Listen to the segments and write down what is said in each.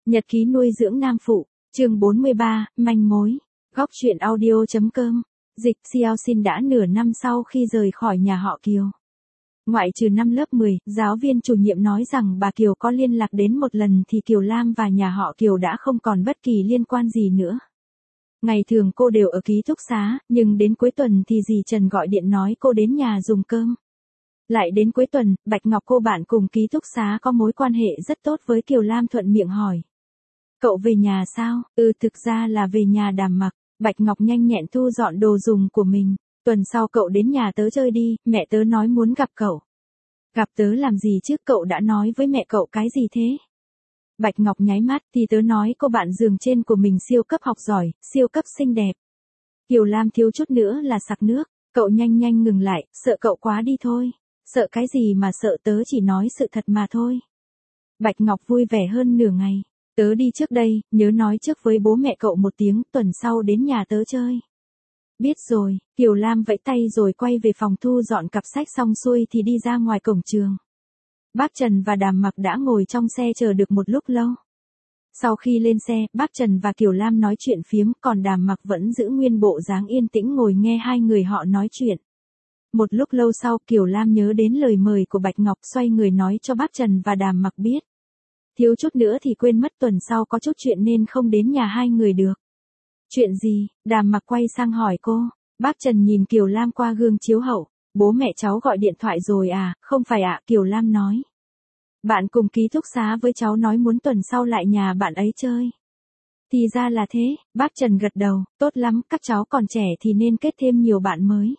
Nhật ký nuôi dưỡng nam phụ, chương 43, manh mối. Góc truyện audio.com. Dịch Xiao Xin đã nửa năm sau khi rời khỏi nhà họ Kiều. Ngoại trừ năm lớp 10, giáo viên chủ nhiệm nói rằng bà Kiều có liên lạc đến một lần thì Kiều Lam và nhà họ Kiều đã không còn bất kỳ liên quan gì nữa. Ngày thường cô đều ở ký túc xá, nhưng đến cuối tuần thì dì Trần gọi điện nói cô đến nhà dùng cơm. Lại đến cuối tuần, Bạch Ngọc cô bạn cùng ký túc xá có mối quan hệ rất tốt với Kiều Lam thuận miệng hỏi. Cậu về nhà sao? Thực ra là về nhà Đàm Mặc. Bạch Ngọc nhanh nhẹn thu dọn đồ dùng của mình. Tuần sau cậu đến nhà tớ chơi đi, mẹ tớ nói muốn gặp cậu. Gặp tớ làm gì chứ, cậu đã nói với mẹ cậu cái gì thế? Bạch Ngọc nháy mắt, thì tớ nói cô bạn giường trên của mình siêu cấp học giỏi, siêu cấp xinh đẹp. Kiều Lam thiếu chút nữa là sặc nước, cậu nhanh nhanh ngừng lại, sợ cậu quá đi thôi. Sợ cái gì mà sợ, tớ chỉ nói sự thật mà thôi. Bạch Ngọc vui vẻ hơn nửa ngày. Tớ đi trước đây, nhớ nói trước với bố mẹ cậu một tiếng, tuần sau đến nhà tớ chơi. Biết rồi, Kiều Lam vẫy tay rồi quay về phòng thu dọn cặp sách xong xuôi thì đi ra ngoài cổng trường. Bác Trần và Đàm Mặc đã ngồi trong xe chờ được một lúc lâu. Sau khi lên xe, bác Trần và Kiều Lam nói chuyện phiếm, còn Đàm Mặc vẫn giữ nguyên bộ dáng yên tĩnh ngồi nghe hai người họ nói chuyện. Một lúc lâu sau, Kiều Lam nhớ đến lời mời của Bạch Ngọc, xoay người nói cho bác Trần và Đàm Mặc biết. Thiếu chút nữa thì quên mất, tuần sau có chút chuyện nên không đến nhà hai người được. Chuyện gì? Đàm Mặc quay sang hỏi cô. Bác Trần nhìn Kiều Lam qua gương chiếu hậu. Bố mẹ cháu gọi điện thoại rồi à? Không phải ạ, Kiều Lam nói. Bạn cùng ký túc xá với cháu nói muốn tuần sau lại nhà bạn ấy chơi. Thì ra là thế, bác Trần gật đầu, tốt lắm, các cháu còn trẻ thì nên kết thêm nhiều bạn mới.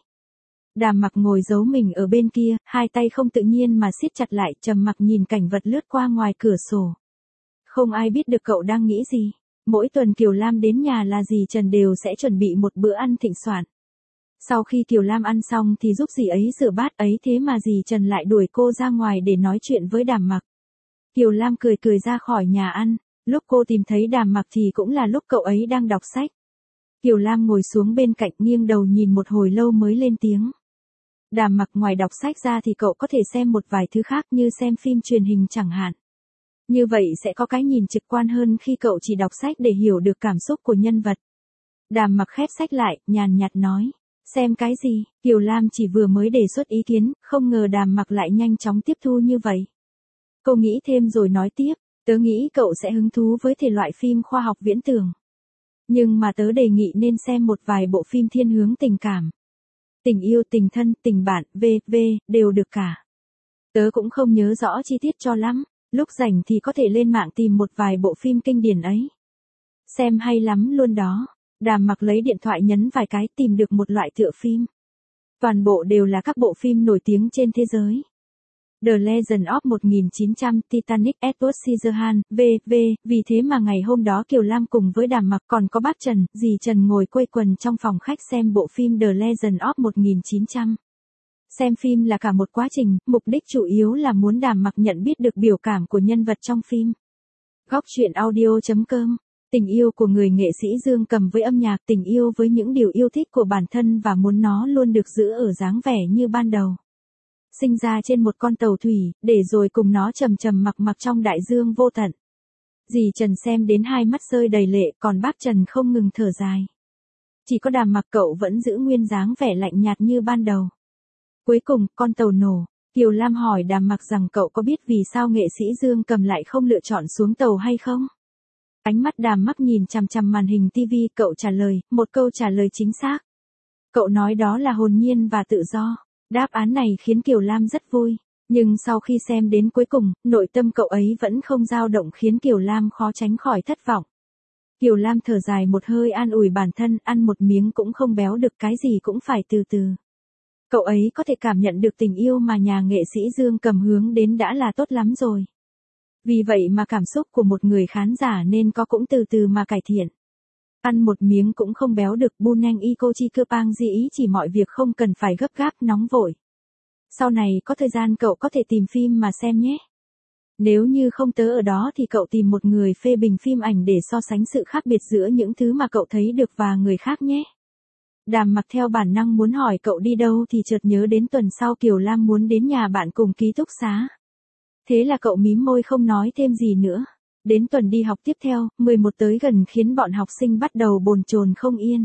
Đàm Mặc ngồi giấu mình ở bên kia, hai tay không tự nhiên mà siết chặt lại, trầm mặc nhìn cảnh vật lướt qua ngoài cửa sổ. Không ai biết được cậu đang nghĩ gì. Mỗi tuần Kiều Lam đến nhà là dì Trần đều sẽ chuẩn bị một bữa ăn thịnh soạn. Sau khi Kiều Lam ăn xong thì giúp dì ấy rửa bát, ấy thế mà dì Trần lại đuổi cô ra ngoài để nói chuyện với Đàm Mặc. Kiều Lam cười cười ra khỏi nhà ăn. Lúc cô tìm thấy Đàm Mặc thì cũng là lúc cậu ấy đang đọc sách. Kiều Lam ngồi xuống bên cạnh nghiêng đầu nhìn một hồi lâu mới lên tiếng. Đàm Mặc, ngoài đọc sách ra thì cậu có thể xem một vài thứ khác như xem phim truyền hình chẳng hạn. Như vậy sẽ có cái nhìn trực quan hơn khi cậu chỉ đọc sách để hiểu được cảm xúc của nhân vật. Đàm Mặc khép sách lại, nhàn nhạt nói. Xem cái gì? Kiều Lam chỉ vừa mới đề xuất ý kiến, không ngờ Đàm Mặc lại nhanh chóng tiếp thu như vậy. Cô nghĩ thêm rồi nói tiếp, tớ nghĩ cậu sẽ hứng thú với thể loại phim khoa học viễn tưởng. Nhưng mà tớ đề nghị nên xem một vài bộ phim thiên hướng tình cảm. Tình yêu, tình thân, tình bạn, v.v. đều được cả. Tớ cũng không nhớ rõ chi tiết cho lắm, lúc rảnh thì có thể lên mạng tìm một vài bộ phim kinh điển ấy. Xem hay lắm luôn đó. Đàm Mặc lấy điện thoại nhấn vài cái tìm được một loại tựa phim. Toàn bộ đều là các bộ phim nổi tiếng trên thế giới. The Legend of 1900, Titanic, Edward Scissorhands, v.v. Vì thế mà ngày hôm đó Kiều Lam cùng với Đàm Mặc còn có bác Trần, dì Trần ngồi quây quần trong phòng khách xem bộ phim The Legend of 1900. Xem phim là cả một quá trình, mục đích chủ yếu là muốn Đàm Mặc nhận biết được biểu cảm của nhân vật trong phim. Góc truyện audio.com. Tình yêu của người nghệ sĩ Dương Cầm với âm nhạc, tình yêu với những điều yêu thích của bản thân và muốn nó luôn được giữ ở dáng vẻ như ban đầu. Sinh ra trên một con tàu thủy, để rồi cùng nó trầm trầm mặc trong đại dương vô tận. Dì Trần xem đến hai mắt rơi đầy lệ, còn bác Trần không ngừng thở dài. Chỉ có Đàm Mặc cậu vẫn giữ nguyên dáng vẻ lạnh nhạt như ban đầu. Cuối cùng, con tàu nổ. Kiều Lam hỏi Đàm Mặc rằng cậu có biết vì sao nghệ sĩ Dương Cầm lại không lựa chọn xuống tàu hay không? Ánh mắt Đàm Mặc nhìn chằm chằm màn hình TV, cậu trả lời, một câu trả lời chính xác. Cậu nói đó là hồn nhiên và tự do. Đáp án này khiến Kiều Lam rất vui. Nhưng sau khi xem đến cuối cùng, nội tâm cậu ấy vẫn không dao động khiến Kiều Lam khó tránh khỏi thất vọng. Kiều Lam thở dài một hơi an ủi bản thân, ăn một miếng cũng không béo được, cái gì cũng phải từ từ. Cậu ấy có thể cảm nhận được tình yêu mà nhà nghệ sĩ Dương Cầm hướng đến đã là tốt lắm rồi. Vì vậy mà cảm xúc của một người khán giả nên có cũng từ từ mà cải thiện. Ăn một miếng cũng không béo được, Buneng Ikochi Kepang di ý chỉ mọi việc không cần phải gấp gáp, nóng vội. Sau này có thời gian cậu có thể tìm phim mà xem nhé. Nếu như không tớ ở đó thì cậu tìm một người phê bình phim ảnh để so sánh sự khác biệt giữa những thứ mà cậu thấy được và người khác nhé. Đàm Mặc theo bản năng muốn hỏi cậu đi đâu thì chợt nhớ đến tuần sau Kiều Lam muốn đến nhà bạn cùng ký túc xá. Thế là cậu mím môi không nói thêm gì nữa. Đến tuần đi học tiếp theo, 11 tới gần khiến bọn học sinh bắt đầu bồn chồn không yên.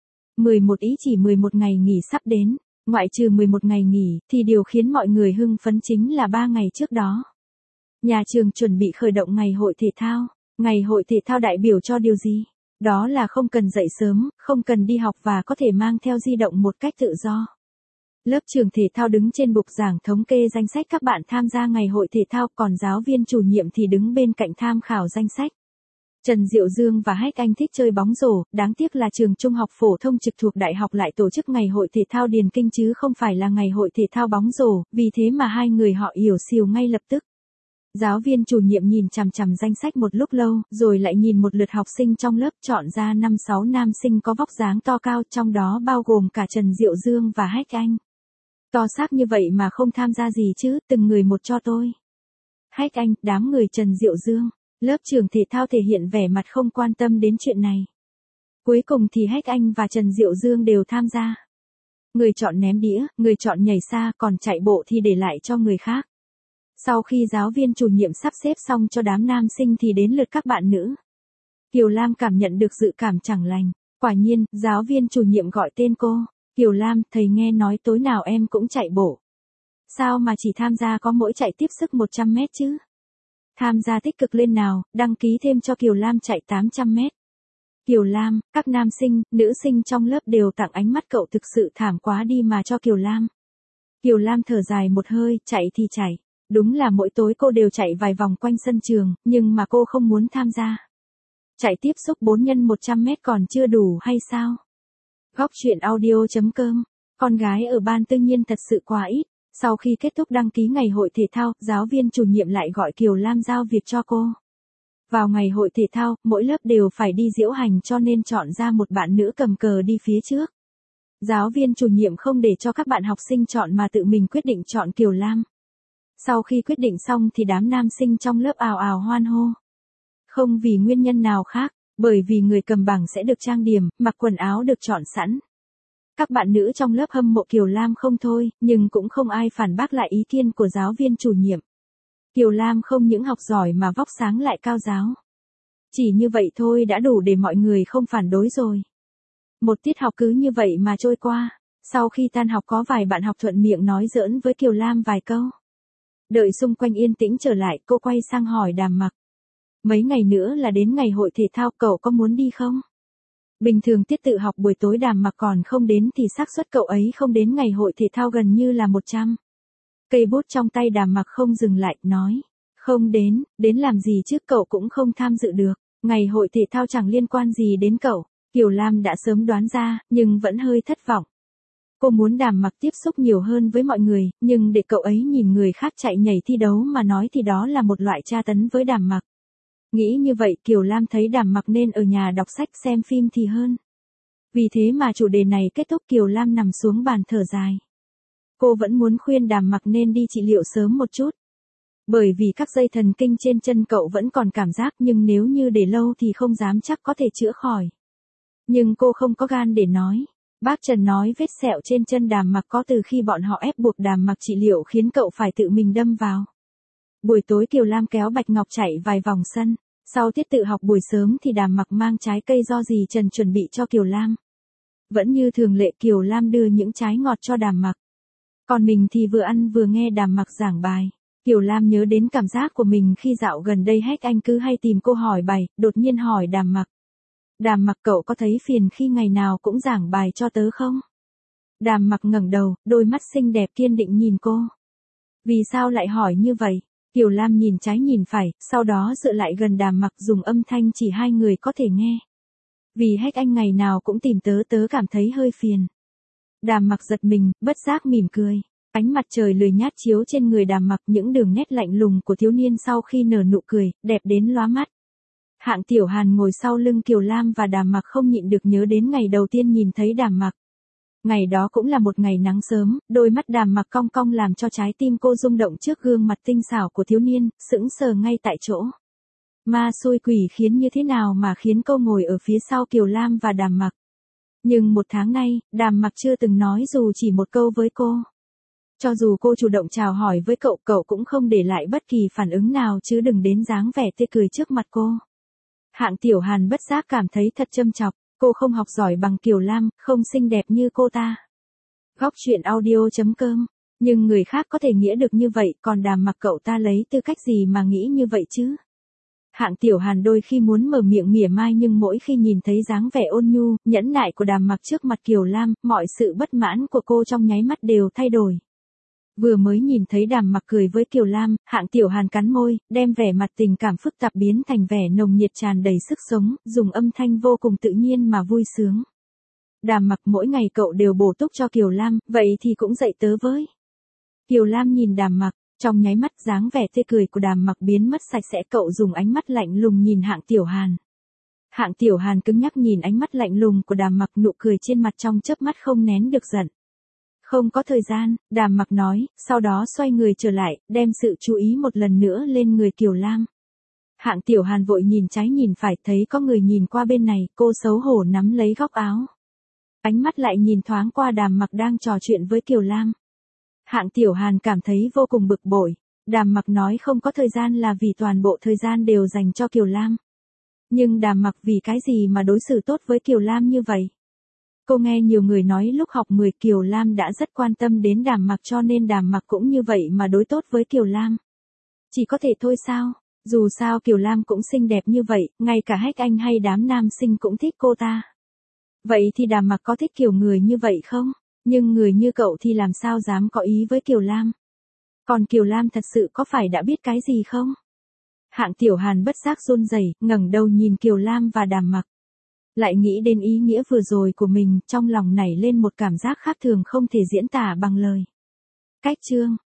11 ý chỉ 11 ngày nghỉ sắp đến, ngoại trừ 11 ngày nghỉ, thì điều khiến mọi người hưng phấn chính là 3 ngày trước đó. Nhà trường chuẩn bị khởi động ngày hội thể thao. Ngày hội thể thao đại biểu cho điều gì? Đó là không cần dậy sớm, không cần đi học và có thể mang theo di động một cách tự do. Lớp trường thể thao đứng trên bục giảng thống kê danh sách các bạn tham gia ngày hội thể thao, còn giáo viên chủ nhiệm thì đứng bên cạnh tham khảo danh sách. Trần Diệu Dương và Hách Anh thích chơi bóng rổ, đáng tiếc là trường trung học phổ thông trực thuộc đại học lại tổ chức ngày hội thể thao điền kinh chứ không phải là ngày hội thể thao bóng rổ, vì thế mà hai người họ ỉu xìu ngay lập tức. Giáo viên chủ nhiệm nhìn chằm chằm danh sách một lúc lâu, rồi lại nhìn một lượt học sinh trong lớp, chọn ra 5-6 nam sinh có vóc dáng to cao, trong đó bao gồm cả Trần Diệu Dương và Hách Anh. To xác như vậy mà không tham gia gì chứ, từng người một cho tôi. Hách Anh, đám người Trần Diệu Dương. Lớp trường thể thao thể hiện vẻ mặt không quan tâm đến chuyện này. Cuối cùng thì Hách Anh và Trần Diệu Dương đều tham gia. Người chọn ném đĩa, người chọn nhảy xa, còn chạy bộ thì để lại cho người khác. Sau khi giáo viên chủ nhiệm sắp xếp xong cho đám nam sinh thì đến lượt các bạn nữ. Kiều Lam cảm nhận được dự cảm chẳng lành. Quả nhiên, giáo viên chủ nhiệm gọi tên cô. Kiều Lam, thầy nghe nói tối nào em cũng chạy bộ. Sao mà chỉ tham gia có mỗi chạy tiếp sức 100 mét chứ? Tham gia tích cực lên nào, đăng ký thêm cho Kiều Lam chạy 800 mét. Kiều Lam, các nam sinh, nữ sinh trong lớp đều tặng ánh mắt cậu thực sự thảm quá đi mà cho Kiều Lam. Kiều Lam thở dài một hơi, chạy thì chạy. Đúng là mỗi tối cô đều chạy vài vòng quanh sân trường, nhưng mà cô không muốn tham gia. Chạy tiếp xúc 4x100 mét còn chưa đủ hay sao? Góc chuyện audio.com. Con gái ở ban tự nhiên thật sự quá ít. Sau khi kết thúc đăng ký ngày hội thể thao, giáo viên chủ nhiệm lại gọi Kiều Lam giao việc cho cô. Vào ngày hội thể thao, mỗi lớp đều phải đi diễu hành cho nên chọn ra một bạn nữ cầm cờ đi phía trước. Giáo viên chủ nhiệm không để cho các bạn học sinh chọn mà tự mình quyết định chọn Kiều Lam. Sau khi quyết định xong thì đám nam sinh trong lớp ào ào hoan hô. Không vì nguyên nhân nào khác, bởi vì người cầm bảng sẽ được trang điểm, mặc quần áo được chọn sẵn. Các bạn nữ trong lớp hâm mộ Kiều Lam không thôi, nhưng cũng không ai phản bác lại ý kiến của giáo viên chủ nhiệm. Kiều Lam không những học giỏi mà vóc sáng lại cao ráo. Chỉ như vậy thôi đã đủ để mọi người không phản đối rồi. Một tiết học cứ như vậy mà trôi qua. Sau khi tan học có vài bạn học thuận miệng nói giỡn với Kiều Lam vài câu. Đợi xung quanh yên tĩnh trở lại, cô quay sang hỏi Đàm Mặc. Mấy ngày nữa là đến ngày hội thể thao, cậu có muốn đi không? Bình thường tiết tự học buổi tối Đàm Mặc còn không đến thì xác suất cậu ấy không đến ngày hội thể thao gần như là 100. Cây bút trong tay Đàm Mặc không dừng lại, nói. Không đến làm gì chứ, cậu cũng không tham dự được. Ngày hội thể thao chẳng liên quan gì đến cậu. Kiều Lam đã sớm đoán ra, nhưng vẫn hơi thất vọng. Cô muốn Đàm Mặc tiếp xúc nhiều hơn với mọi người, nhưng để cậu ấy nhìn người khác chạy nhảy thi đấu mà nói thì đó là một loại tra tấn với Đàm Mặc. Nghĩ như vậy Kiều Lam thấy Đàm Mặc nên ở nhà đọc sách xem phim thì hơn. Vì thế mà chủ đề này kết thúc Kiều Lam nằm xuống bàn thở dài. Cô vẫn muốn khuyên Đàm Mặc nên đi trị liệu sớm một chút. Bởi vì các dây thần kinh trên chân cậu vẫn còn cảm giác, nhưng nếu như để lâu thì không dám chắc có thể chữa khỏi. Nhưng cô không có gan để nói. Bác Trần nói vết sẹo trên chân Đàm Mặc có từ khi bọn họ ép buộc Đàm Mặc trị liệu khiến cậu phải tự mình đâm vào. Buổi tối Kiều Lam kéo Bạch Ngọc chạy vài vòng sân. Sau tiết tự học buổi sớm thì Đàm Mặc mang trái cây do dì Trần chuẩn bị cho Kiều Lam. Vẫn như thường lệ Kiều Lam đưa những trái ngọt cho Đàm Mặc. Còn mình thì vừa ăn vừa nghe Đàm Mặc giảng bài. Kiều Lam nhớ đến cảm giác của mình khi dạo gần đây Hách Anh cứ hay tìm cô hỏi bài, đột nhiên hỏi Đàm Mặc. Đàm Mặc, cậu có thấy phiền khi ngày nào cũng giảng bài cho tớ không? Đàm Mặc ngẩng đầu, đôi mắt xinh đẹp kiên định nhìn cô. Vì sao lại hỏi như vậy? Kiều Lam nhìn trái nhìn phải, sau đó dựa lại gần Đàm Mặc dùng âm thanh chỉ hai người có thể nghe. Vì Hách Anh ngày nào cũng tìm tớ cảm thấy hơi phiền. Đàm Mặc giật mình, bất giác mỉm cười. Ánh mặt trời lười nhát chiếu trên người Đàm Mặc, những đường nét lạnh lùng của thiếu niên sau khi nở nụ cười, đẹp đến lóa mắt. Hạng Tiểu Hàn ngồi sau lưng Kiều Lam và Đàm Mặc không nhịn được nhớ đến ngày đầu tiên nhìn thấy Đàm Mặc. Ngày đó cũng là một ngày nắng sớm, đôi mắt Đàm Mặc cong cong làm cho trái tim cô rung động trước gương mặt tinh xảo của thiếu niên, sững sờ ngay tại chỗ. Ma xui quỷ khiến như thế nào mà khiến cô ngồi ở phía sau Kiều Lam và Đàm Mặc. Nhưng một tháng nay, Đàm Mặc chưa từng nói dù chỉ một câu với cô. Cho dù cô chủ động chào hỏi với cậu, cậu cũng không để lại bất kỳ phản ứng nào chứ đừng đến dáng vẻ tươi cười trước mặt cô. Hạng Tiểu Hàn bất giác cảm thấy thật châm chọc, cô không học giỏi bằng Kiều Lam, không xinh đẹp như cô ta. Góc truyện audio.com. Nhưng người khác có thể nghĩa được như vậy, còn Đàm Mặc cậu ta lấy tư cách gì mà nghĩ như vậy chứ? Hạng Tiểu Hàn đôi khi muốn mở miệng mỉa mai nhưng mỗi khi nhìn thấy dáng vẻ ôn nhu, nhẫn nại của Đàm Mặc trước mặt Kiều Lam, mọi sự bất mãn của cô trong nháy mắt đều thay đổi. Vừa mới nhìn thấy Đàm Mặc cười với Kiều Lam, Hạng Tiểu Hàn cắn môi, đem vẻ mặt tình cảm phức tạp biến thành vẻ nồng nhiệt tràn đầy sức sống, dùng âm thanh vô cùng tự nhiên mà vui sướng. Đàm Mặc, mỗi ngày cậu đều bổ túc cho Kiều Lam, vậy thì cũng dạy tớ với. Kiều Lam nhìn Đàm Mặc, trong nháy mắt dáng vẻ tươi cười của Đàm Mặc biến mất sạch sẽ, cậu dùng ánh mắt lạnh lùng nhìn Hạng Tiểu Hàn. Hạng Tiểu Hàn cứng nhắc nhìn ánh mắt lạnh lùng của Đàm Mặc, nụ cười trên mặt trong chớp mắt không nén được giận. Không có thời gian, Đàm Mặc nói, sau đó xoay người trở lại, đem sự chú ý một lần nữa lên người Kiều Lam. Hạng Tiểu Hàn vội nhìn trái nhìn phải, thấy có người nhìn qua bên này, cô xấu hổ nắm lấy góc áo. Ánh mắt lại nhìn thoáng qua Đàm Mặc đang trò chuyện với Kiều Lam. Hạng Tiểu Hàn cảm thấy vô cùng bực bội. Đàm Mặc nói không có thời gian là vì toàn bộ thời gian đều dành cho Kiều Lam. Nhưng Đàm Mặc vì cái gì mà đối xử tốt với Kiều Lam như vậy? Cô nghe nhiều người nói lúc học 10 Kiều Lam đã rất quan tâm đến Đàm Mặc, cho nên Đàm Mặc cũng như vậy mà đối tốt với Kiều Lam. Chỉ có thể thôi sao? Dù sao Kiều Lam cũng xinh đẹp như vậy, ngay cả Hách Anh hay đám nam sinh cũng thích cô ta. Vậy thì Đàm Mặc có thích kiểu người như vậy không? Nhưng người như cậu thì làm sao dám có ý với Kiều Lam? Còn Kiều Lam thật sự có phải đã biết cái gì không? Hạng Tiểu Hàn bất giác run rẩy, ngẩng đầu nhìn Kiều Lam và Đàm Mặc. Lại nghĩ đến ý nghĩa vừa rồi của mình, trong lòng nảy lên một cảm giác khác thường không thể diễn tả bằng lời. Cách chương